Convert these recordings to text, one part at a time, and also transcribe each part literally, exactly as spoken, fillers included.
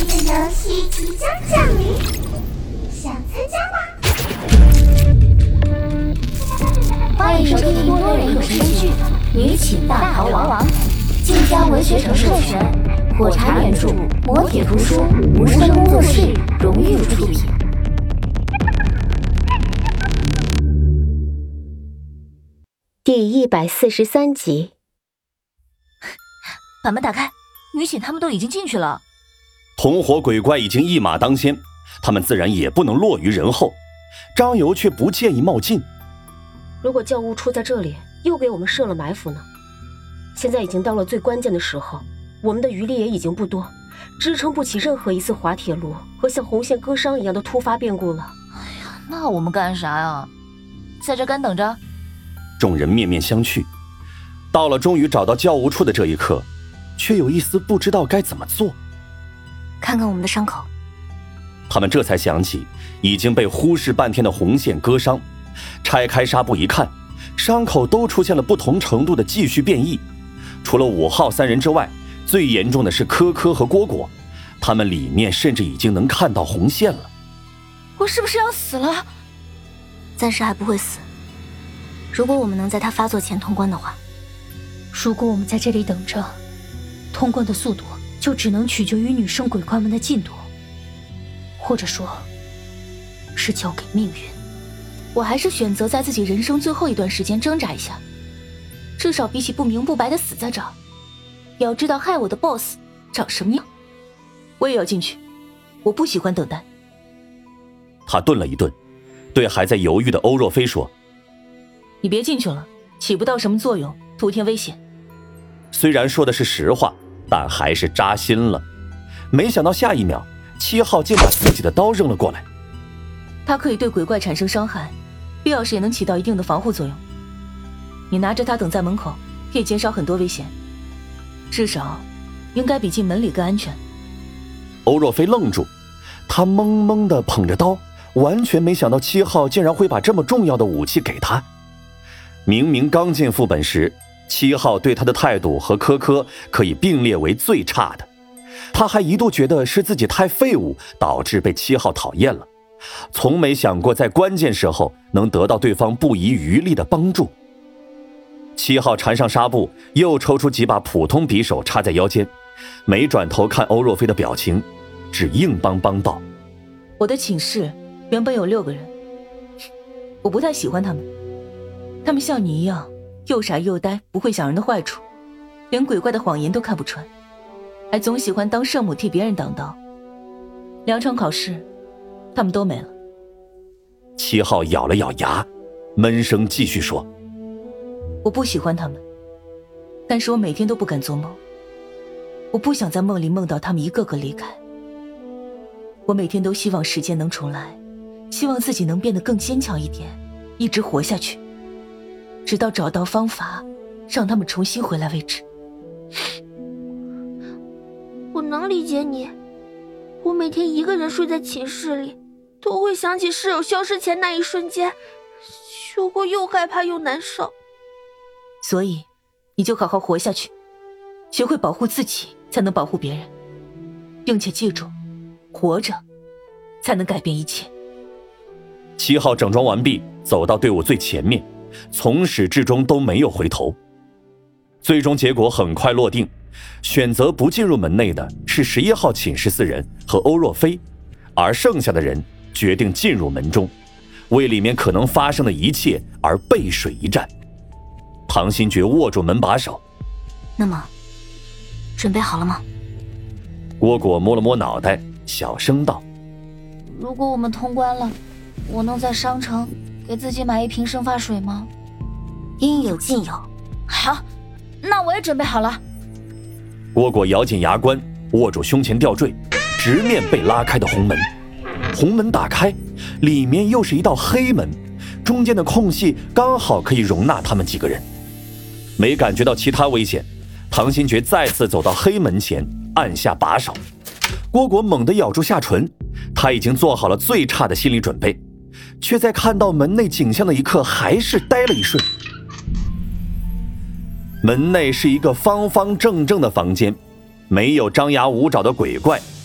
的游戏即将降临，想参加吗？ 欢迎收听多人有声剧《女寝大逃亡》，晋江文学城授权，火柴原著，磨铁图书，无声工作室荣誉出品。 第一百四十三集。 把门打开，女寝他们都已经进去了。 同伙鬼怪已经一马当先，他们自然也不能落于人后。张游却不介意冒进。 如果教务处在这里又给我们设了埋伏呢？现在已经到了最关键的时候，我们的余力也已经不多，支撑不起任何一次滑铁卢和像红线割伤一样的突发变故了。 哎呀，那我们干啥呀？在这干等着？ 众人面面相觑。到了终于找到教务处的这一刻，却有一丝不知道该怎么做。 看看我们的伤口。 他们这才想起已经被忽视半天的红线割伤，拆开纱布一看，伤口都出现了不同程度的继续变异。除了五号三人之外，最严重的是科科和蝈蝈，他们里面甚至已经能看到红线了。 我是不是要死了？ 暂时还不会死。如果我们能在他发作前通关的话。 如果我们在这里等着，通关的速度就只能取决于女生鬼怪们的进度，或者说是交给命运。 我还是选择在自己人生最后一段时间挣扎一下，至少比起不明不白的死在这儿，也要知道害我的 boss 长什么样。我也要进去，我不喜欢等待。 他顿了一顿，对还在犹豫的欧若飞说： 你别进去了，起不到什么作用，徒添危险。 虽然说的是实话，但还是扎心了。没想到下一秒，七号竟把自己的刀扔了过来。 它可以对鬼怪产生伤害，必要时也能起到一定的防护作用。你拿着它等在门口，可以减少很多危险，至少应该比进门里更安全。 欧若飞愣住，他懵懵地捧着刀，完全没想到七号竟然会把这么重要的武器给他。明明刚进副本时，七号对他的态度和科科可以并列为最差的，他还一度觉得是自己太废物，导致被七号讨厌了，从没想过在关键时候能得到对方不遗余力的帮助。七号缠上纱布，又抽出几把普通匕首插在腰间，没转头看欧若飞的表情，只硬邦邦道： 我的寝室原本有六个人，我不太喜欢他们，他们像你一样又傻又呆，不会想人的坏处，连鬼怪的谎言都看不穿，还总喜欢当圣母替别人挡刀。两场考试他们都没了。 七号咬了咬牙，闷声继续说： 我不喜欢他们，但是我每天都不敢做梦，我不想在梦里梦到他们一个个离开。我每天都希望时间能重来，希望自己能变得更坚强一点，一直活下去，直到找到方法让他们重新回来为止。 我能理解你，我每天一个人睡在寝室里，都会想起室友消失前那一瞬间，就会又害怕又难受。 所以你就好好活下去，学会保护自己才能保护别人，并且记住，活着才能改变一切。 七号整装完毕，走到队伍最前面，从始至终都没有回头。最终结果很快落定，选择不进入门内的是十一号寝室四人和欧若飞，而剩下的人决定进入门中，为里面可能发生的一切而背水一战。唐新觉握住门把手： 那么准备好了吗？ 蝈蝈摸了摸脑袋，小声道： 如果我们通关了，我能在商城给自己买一瓶生发水吗？ 应有尽有。 好，那我也准备好了。 蝈蝈咬紧牙关，握住胸前吊坠，直面被拉开的红门。红门打开，里面又是一道黑门，中间的空隙刚好可以容纳他们几个人。没感觉到其他危险，唐新觉再次走到黑门前，按下把手。蝈蝈猛地咬住下唇，他已经做好了最差的心理准备，却在看到门内景象的一刻还是呆了一瞬。门内是一个方方正正的房间，没有张牙舞爪的鬼怪，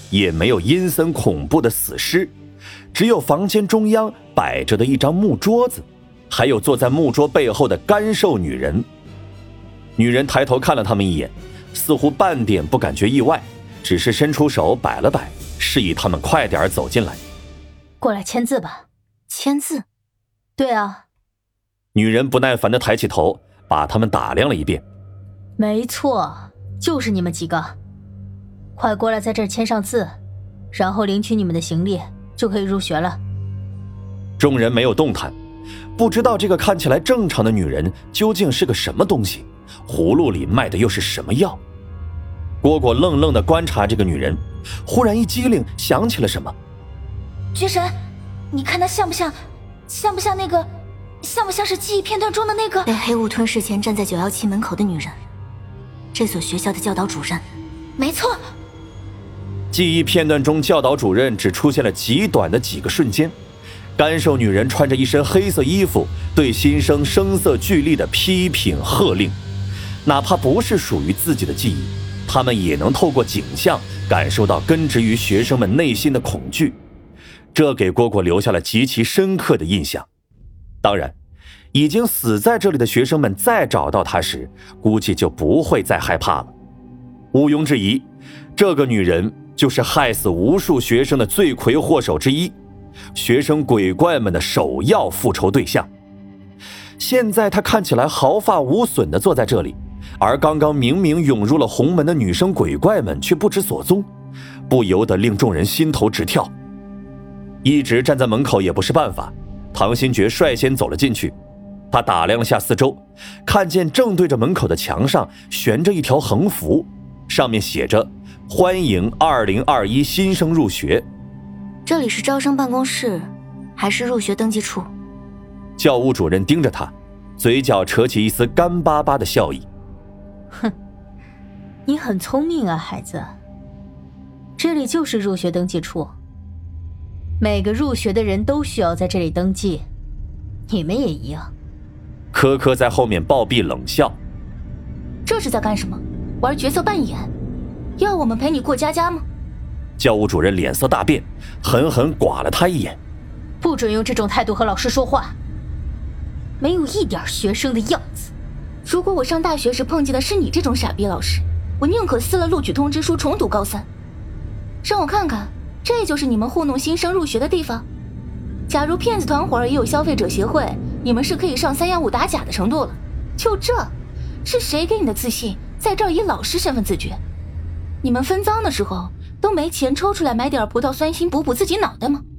也没有阴森恐怖的死尸，只有房间中央摆着的一张木桌子，还有坐在木桌背后的干瘦女人。女人抬头看了他们一眼，似乎半点不感觉意外，只是伸出手摆了摆，示意他们快点走进来。 过来签字吧。 签字？ 对啊。 女人不耐烦地抬起头，把他们打量了一遍。 没错，就是你们几个。快过来在这儿签上字，然后领取你们的行李，就可以入学了。 众人没有动弹，不知道这个看起来正常的女人究竟是个什么东西，葫芦里卖的又是什么药。蝈蝈愣愣地观察这个女人，忽然一激灵，想起了什么。 绝神，你看她像不像像不像那个像不像是记忆片段中的那个被黑雾吞噬前站在九幺七门口的女人，这所学校的教导主任。 没错。 记忆片段中教导主任只出现了极短的几个瞬间，干瘦女人穿着一身黑色衣服，对新生声色俱厉的批评喝令，哪怕不是属于自己的记忆，他们也能透过景象感受到根植于学生们内心的恐惧，这给蝈蝈留下了极其深刻的印象。当然，已经死在这里的学生们再找到他时，估计就不会再害怕了。毋庸置疑，这个女人就是害死无数学生的罪魁祸首之一，学生鬼怪们的首要复仇对象。现在她看起来毫发无损地坐在这里，而刚刚明明涌入了红门的女生鬼怪们却不知所踪，不由得令众人心头直跳。一直站在门口也不是办法，唐新觉率先走了进去。他打量了下四周，看见正对着门口的墙上悬着一条横幅，上面写着欢迎二零二一新生入学。 这里是招生办公室还是入学登记处？ 教务主任盯着他，嘴角扯起一丝干巴巴的笑意。 哼，你很聪明啊，孩子。这里就是入学登记处，每个入学的人都需要在这里登记，你们也一样。 科科在后面暴毙冷笑。 这是在干什么？玩角色扮演？要我们陪你过家家吗？ 教务主任脸色大变，狠狠剐了他一眼。 不准用这种态度和老师说话，没有一点学生的样子。 如果我上大学时碰见的是你这种傻逼老师，我宁可撕了录取通知书重读高三。让我看看，这就是你们糊弄新生入学的地方。假如骗子团伙也有消费者协会，你们是可以上三幺五打假的程度了。就这，是谁给你的自信，在这儿以老师身份自居？你们分赃的时候都没钱抽出来买点葡萄酸锌补补自己脑袋吗？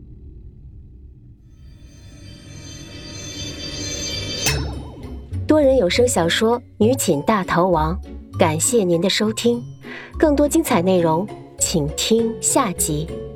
多人有声小说《女寝大逃亡》，感谢您的收听，更多精彩内容请听下集。